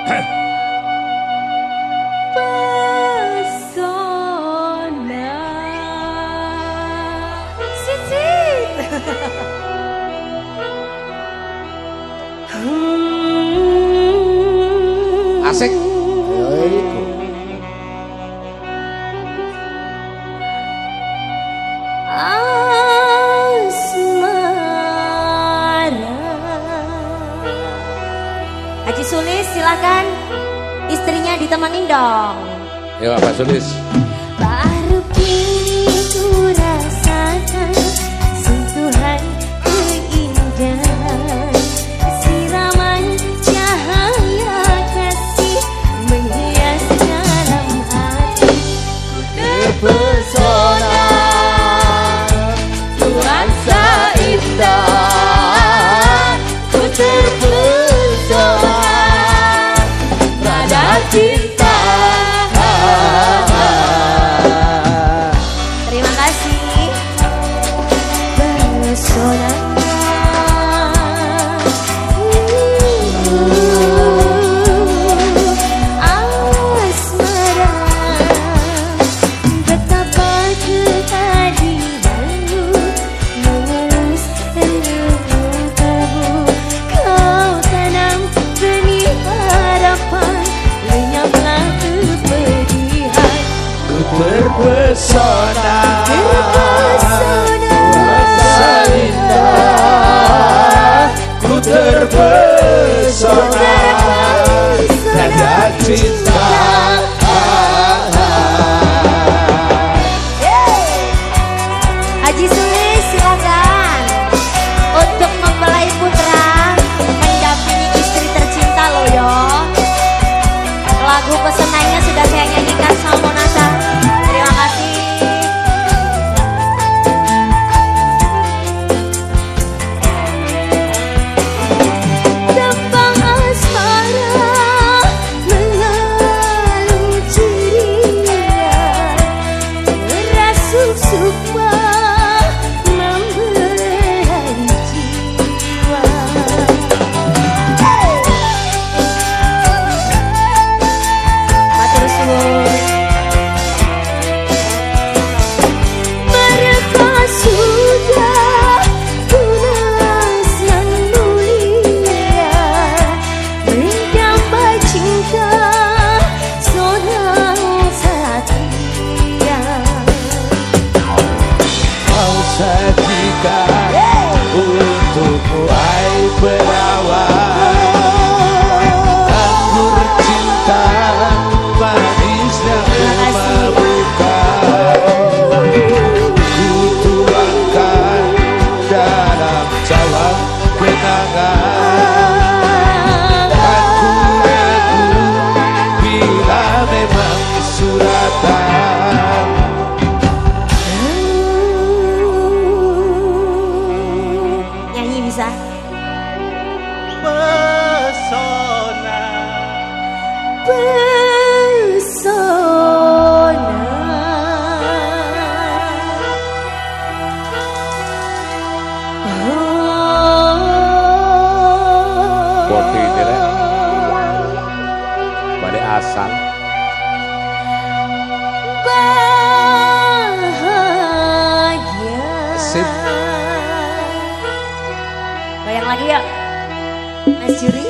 Asik. Haji Sulis silakan, istrinya ditemenin dong. Ya Pak Sulis. Baru kini ku rasakan sentuhan keindahan, siraman cahaya kasih menghias dalam hati. Terpesona nuansa indah, ku terpesona pada cinta. Terima kasih. Pesona asmara, betapa kehadiranmu mengelus relung kalbu. Kau tanam benih harapan, lenyaplah kepedihan. Ku terpesona, Terpesona, indah, ku terpesona pada cinta. Haji Sulis silakan untuk mempelai putra mendampingi istri tercinta lo yo. Lagu pesenannya sudah saya nyanyikan sama Monasa. Terima kasih. Tembang asmara mengalun ceria, merasuk sumpah membelai jiwa. Matur suwun. Mereka sudah tunas yang mulia, mendamba cinta seorang satria. Kau sajikan untukku ai perawat, anggur cinta manisnya memabukkan. Ku tuangkan dalam cawan kenangan, aku ragu bila memang suratan. Nyanyi bisa? Pesona, Pesona. Boti ini rek. Bade asal. Bahagia. Sip. Goyang lagi ya, Mas Juri.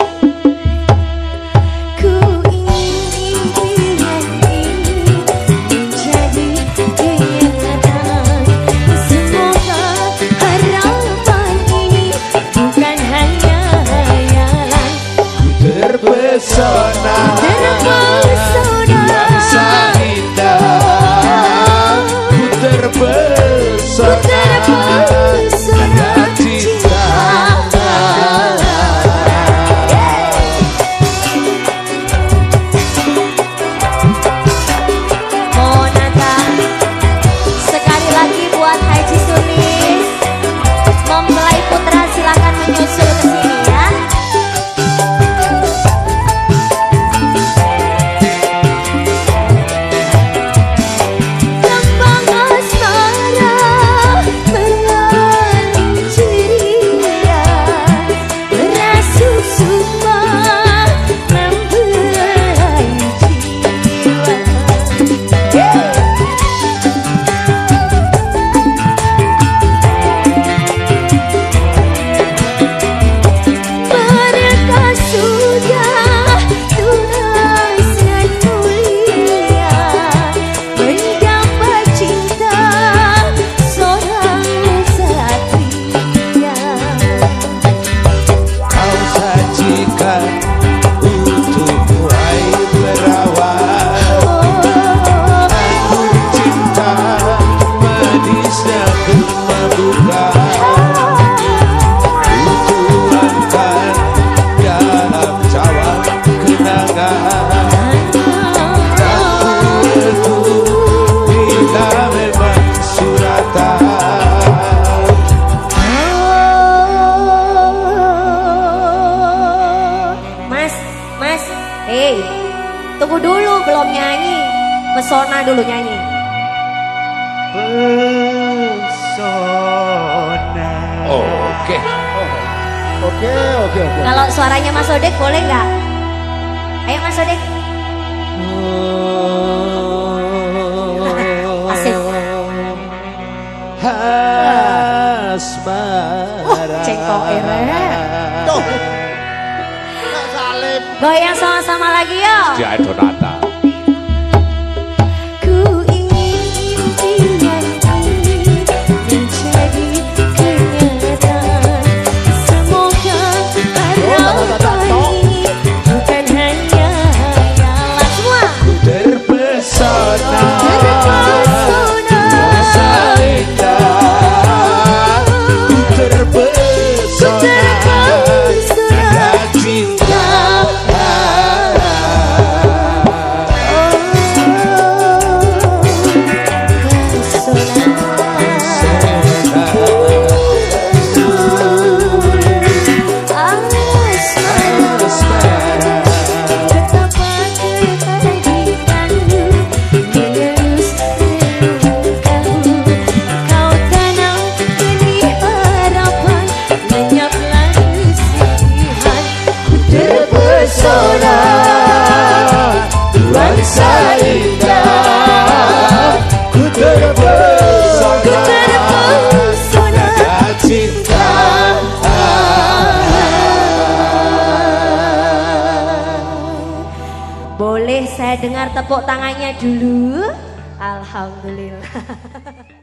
Ku ingin impian ini menjadi kenyataan. Semoga harapan ini bukan hanya hayalan. terpesona, Terpesona, nuansa indah, ku terpesona pada cinta. sajikan untuk mulai berawal. Anggur cinta manisnya kemabukan, kutuangkan dalam cawan kenangan. Dan ku bila memang suratan. Mas, hei, tunggu dulu, belum nyanyi. Pesona dulu nyanyi. Pesona. Oke. Oke. Kalau suaranya Mas Odek boleh nggak? Ayo Mas Odek. Asik. Asmara. Cengkok Tuh. Kak Salim. Goyang sama-sama lagi yo. Dia Donata. Ku ingin impianku menjadi kenyataan. Semoga harapan ini bukan hanya hayalan. Semua. Terpesona. Terpesona. Rasa indah. Ku terpesona. Ada cinta. Terpesona, nuansa indah. Ku terpesona, ada cinta. Boleh saya dengar tepuk tangannya dulu? Alhamdulillah.